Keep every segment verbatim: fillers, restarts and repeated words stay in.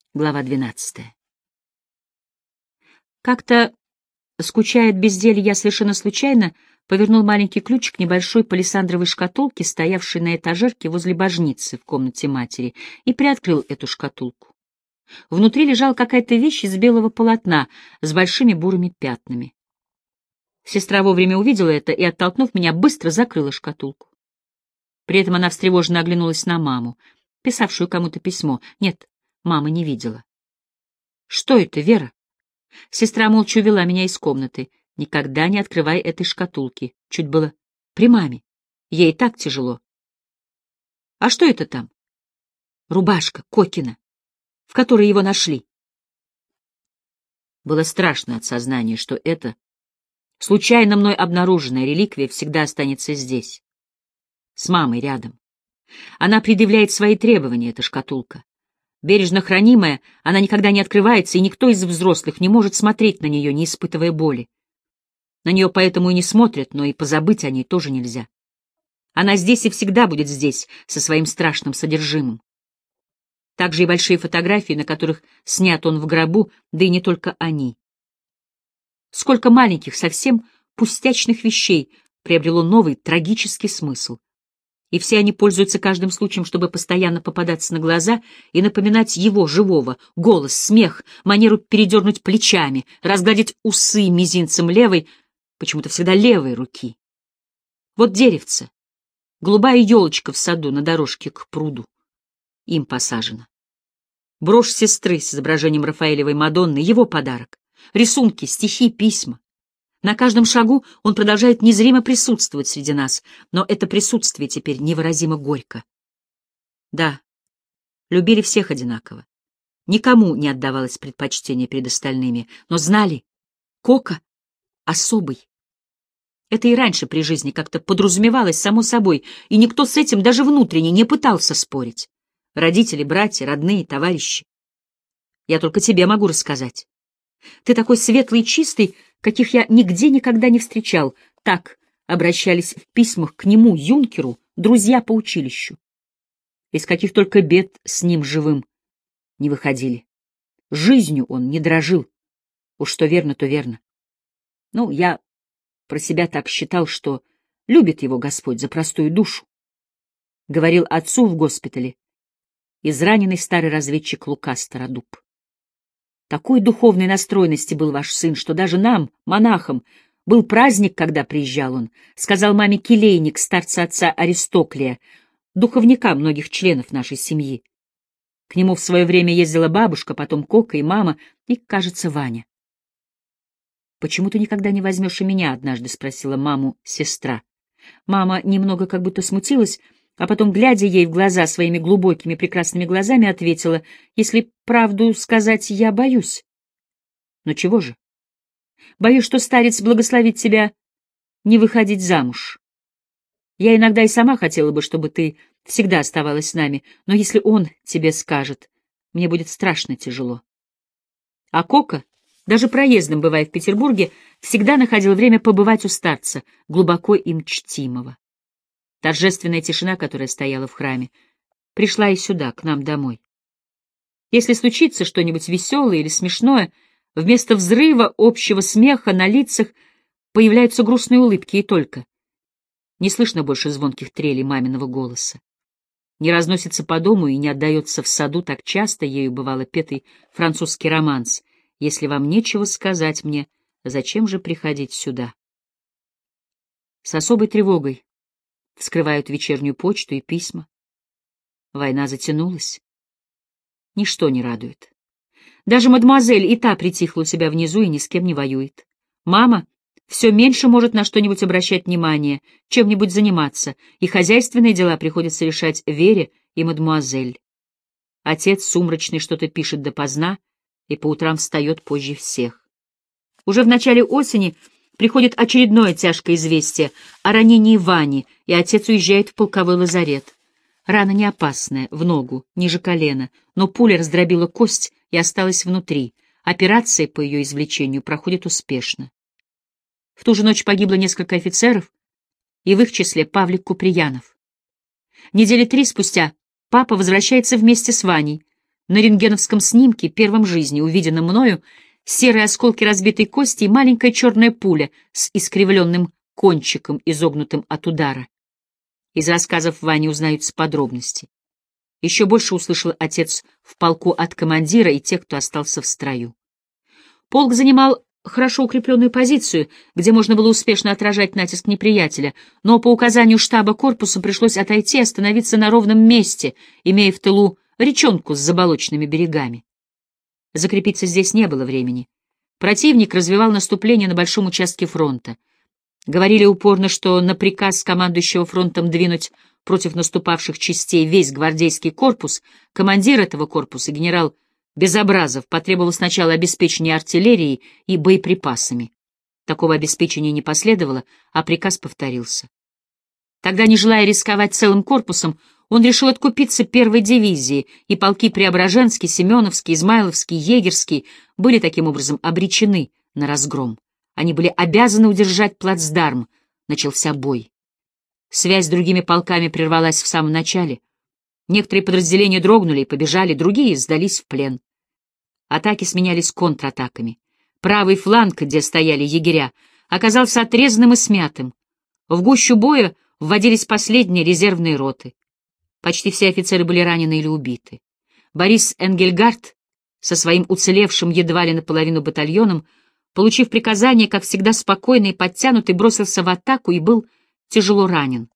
Глава двенадцатая. Как-то, скучая от безделья, я совершенно случайно повернул маленький ключик к небольшой палисандровой шкатулке, стоявшей на этажерке возле божницы в комнате матери, и приоткрыл эту шкатулку. Внутри лежала какая-то вещь из белого полотна с большими бурыми пятнами. Сестра вовремя увидела это и, оттолкнув меня, быстро закрыла шкатулку. При этом она встревоженно оглянулась на маму, писавшую кому-то письмо. Нет, мама не видела. «Что это, Вера?» Сестра молча увела меня из комнаты. «Никогда не открывай этой шкатулки». Чуть было при маме. Ей так тяжело. «А что это там?» «Рубашка Кокина, в которой его нашли». Было страшно от сознания, что это случайно мной обнаруженная реликвия всегда останется здесь, с мамой рядом. Она предъявляет свои требования, эта шкатулка. Бережно хранимая, она никогда не открывается, и никто из взрослых не может смотреть на нее, не испытывая боли. На нее поэтому и не смотрят, но и позабыть о ней тоже нельзя. Она здесь и всегда будет здесь, со своим страшным содержимым. Также и большие фотографии, на которых снят он в гробу, да и не только они. Сколько маленьких, совсем пустячных вещей приобрело новый трагический смысл. И все они пользуются каждым случаем, чтобы постоянно попадаться на глаза и напоминать его, живого, голос, смех, манеру передернуть плечами, разгладить усы мизинцем левой, почему-то всегда левой руки. Вот деревце, голубая елочка в саду на дорожке к пруду, им посажена. Брошь сестры с изображением Рафаэлевой Мадонны — его подарок. Рисунки, стихи, письма. На каждом шагу он продолжает незримо присутствовать среди нас, но это присутствие теперь невыразимо горько. Да, любили всех одинаково. Никому не отдавалось предпочтение перед остальными, но знали, Кока особый. Это и раньше при жизни как-то подразумевалось само собой, и никто с этим даже внутренне не пытался спорить. Родители, братья, родные, товарищи. Я только тебе могу рассказать. Ты такой светлый и чистый, каких я нигде никогда не встречал. Так обращались в письмах к нему, юнкеру, друзья по училищу. Из каких только бед с ним живым не выходили. Жизнью он не дрожил. Уж что верно, то верно. Ну, я про себя так считал, что любит его Господь за простую душу. Говорил отцу в госпитале израненный старый разведчик Лука Стародуб. Такой духовной настроенности был ваш сын, что даже нам, монахам, был праздник, когда приезжал он, сказал маме келейник, старца отца Аристоклия, духовника многих членов нашей семьи. К нему в свое время ездила бабушка, потом Кока и мама, и, кажется, Ваня. «Почему ты никогда не возьмешь и меня?» — однажды спросила маму сестра. Мама немного как будто смутилась, а потом, глядя ей в глаза своими глубокими прекрасными глазами, ответила: «Если правду сказать, я боюсь». «Но чего же?» «Боюсь, что старец благословит тебя не выходить замуж. Я иногда и сама хотела бы, чтобы ты всегда оставалась с нами, но если он тебе скажет, мне будет страшно тяжело». А Кока, даже проездом бывая в Петербурге, всегда находил время побывать у старца, глубоко им чтимого. Торжественная тишина, которая стояла в храме, пришла и сюда, к нам домой. Если случится что-нибудь веселое или смешное, вместо взрыва общего смеха на лицах появляются грустные улыбки и только. Не слышно больше звонких трелей маминого голоса. Не разносится по дому и не отдается в саду так часто ею бывало петый французский романс. «Если вам нечего сказать мне, зачем же приходить сюда?» С особой тревогой вскрывают вечернюю почту и письма. Война затянулась. Ничто не радует. Даже мадемуазель и та притихла у себя внизу и ни с кем не воюет. Мама все меньше может на что-нибудь обращать внимание, чем-нибудь заниматься, и хозяйственные дела приходится решать Вере и мадемуазель. Отец сумрачный что-то пишет допоздна и по утрам встает позже всех. Уже в начале осени приходит очередное тяжкое известие о ранении Вани, и отец уезжает в полковой лазарет. Рана не опасная, в ногу, ниже колена, но пуля раздробила кость и осталась внутри. Операция по ее извлечению проходит успешно. В ту же ночь погибло несколько офицеров, и в их числе Павлик Куприянов. Недели три спустя папа возвращается вместе с Ваней. На рентгеновском снимке, первом в жизни, увиденном мною, серые осколки разбитой кости и маленькая черная пуля с искривленным кончиком, изогнутым от удара. Из рассказов Вани узнаются подробности. Еще больше услышал отец в полку от командира и тех, кто остался в строю. Полк занимал хорошо укрепленную позицию, где можно было успешно отражать натиск неприятеля, но по указанию штаба корпуса пришлось отойти и остановиться на ровном месте, имея в тылу речонку с заболоченными берегами. Закрепиться здесь не было времени. Противник развивал наступление на большом участке фронта. Говорили упорно, что на приказ командующего фронтом двинуть против наступавших частей весь гвардейский корпус, командир этого корпуса, генерал Безобразов, потребовал сначала обеспечения артиллерией и боеприпасами. Такого обеспечения не последовало, а приказ повторился. Тогда, не желая рисковать целым корпусом, он решил откупиться первой дивизии, и полки Преображенский, Семеновский, Измайловский, Егерский были таким образом обречены на разгром. Они были обязаны удержать плацдарм. Начался бой. Связь с другими полками прервалась в самом начале. Некоторые подразделения дрогнули и побежали, другие сдались в плен. Атаки сменялись контратаками. Правый фланг, где стояли егеря, оказался отрезанным и смятым. В гущу боя вводились последние резервные роты. Почти все офицеры были ранены или убиты. Борис Энгельгард со своим уцелевшим едва ли наполовину батальоном, получив приказание, как всегда спокойный и подтянутый, бросился в атаку и был тяжело ранен.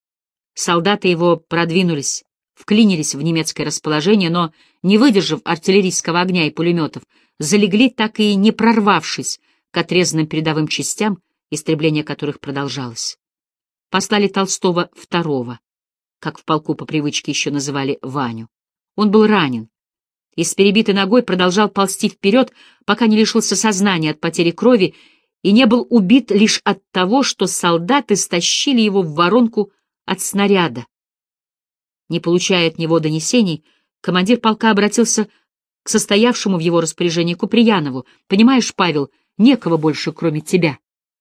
Солдаты его продвинулись, вклинились в немецкое расположение, но, не выдержав артиллерийского огня и пулеметов, залегли, так и не прорвавшись к отрезанным передовым частям, истребление которых продолжалось. Послали Толстого второго, как в полку по привычке еще называли Ваню. Он был ранен и с перебитой ногой продолжал ползти вперед, пока не лишился сознания от потери крови и не был убит лишь от того, что солдаты стащили его в воронку от снаряда. Не получая от него донесений, командир полка обратился к состоявшему в его распоряжении Куприянову. «Понимаешь, Павел, некого больше, кроме тебя».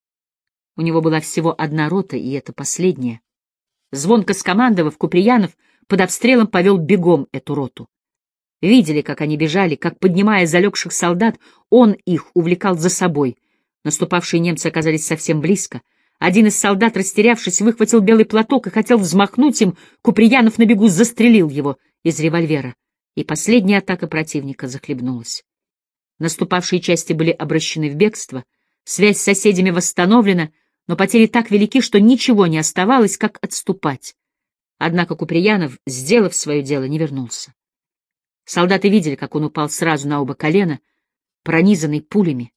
У него была всего одна рота, и это последняя. Звонко скомандовав, Куприянов под обстрелом повел бегом эту роту. Видели, как они бежали, как, поднимая залегших солдат, он их увлекал за собой. Наступавшие немцы оказались совсем близко. Один из солдат, растерявшись, выхватил белый платок и хотел взмахнуть им. Куприянов на бегу застрелил его из револьвера, и последняя атака противника захлебнулась. Наступавшие части были обращены в бегство, связь с соседями восстановлена, но потери так велики, что ничего не оставалось, как отступать. Однако Куприянов, сделав свое дело, не вернулся. Солдаты видели, как он упал сразу на оба колена, пронизанный пулями,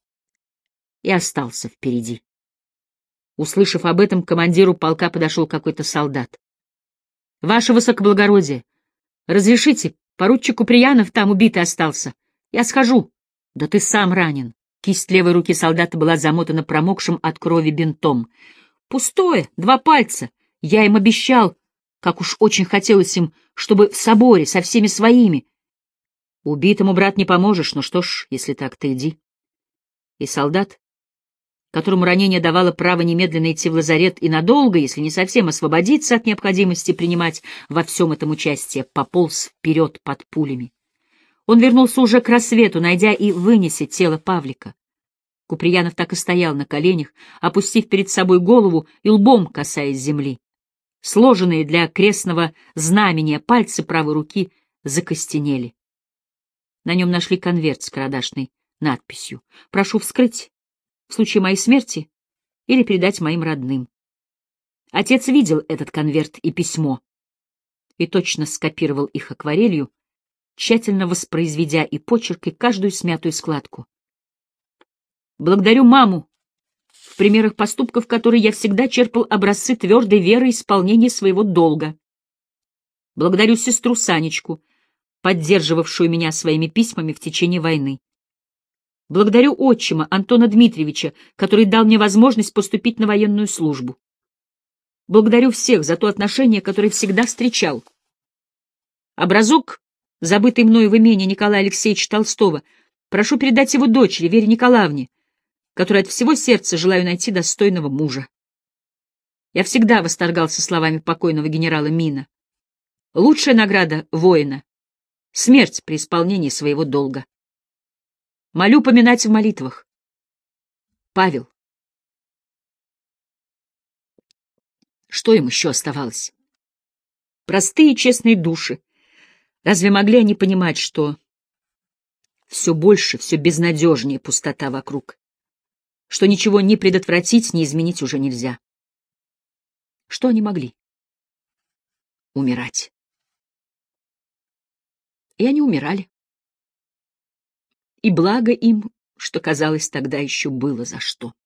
и остался впереди. Услышав об этом, к командиру полка подошел какой-то солдат. — Ваше высокоблагородие, разрешите, поручик Куприянов там убитый остался. Я схожу. — Да ты сам ранен. Кисть левой руки солдата была замотана промокшим от крови бинтом. — Пустое, два пальца. Я им обещал, как уж очень хотелось им, чтобы в соборе со всеми своими. Убитому, брат, не поможешь, но что ж, если так, ты иди. И солдат, которому ранение давало право немедленно идти в лазарет и надолго, если не совсем освободиться от необходимости принимать во всем этом участие, пополз вперед под пулями. Он вернулся уже к рассвету, найдя и вынеся тело Павлика. Куприянов так и стоял на коленях, опустив перед собой голову и лбом касаясь земли. Сложенные для крестного знамения пальцы правой руки закостенели. На нем нашли конверт с карандашной надписью: «Прошу вскрыть в случае моей смерти или передать моим родным». Отец видел этот конверт и письмо и точно скопировал их акварелью, тщательно воспроизведя и почерк, и каждую смятую складку. «Благодарю маму, в примерах поступков которой я всегда черпал образцы твердой веры и исполнения своего долга. Благодарю сестру Санечку, поддерживавшую меня своими письмами в течение войны. Благодарю отчима Антона Дмитриевича, который дал мне возможность поступить на военную службу. Благодарю всех за то отношение, которое всегда встречал. Образок, забытый мною в имении Николая Алексеевича Толстого, прошу передать его дочери Вере Николаевне, которой от всего сердца желаю найти достойного мужа». Я всегда восторгался словами покойного генерала Мина. Лучшая награда воина Смерть при исполнении своего долга. Молю поминать в молитвах. Павел. Что им еще оставалось? Простые и честные души. Разве могли они понимать, что все больше, все безнадежнее пустота вокруг, что ничего ни предотвратить, ни изменить уже нельзя? Что они могли? Умирать. И они умирали. И благо им, что, казалось, тогда еще было за что.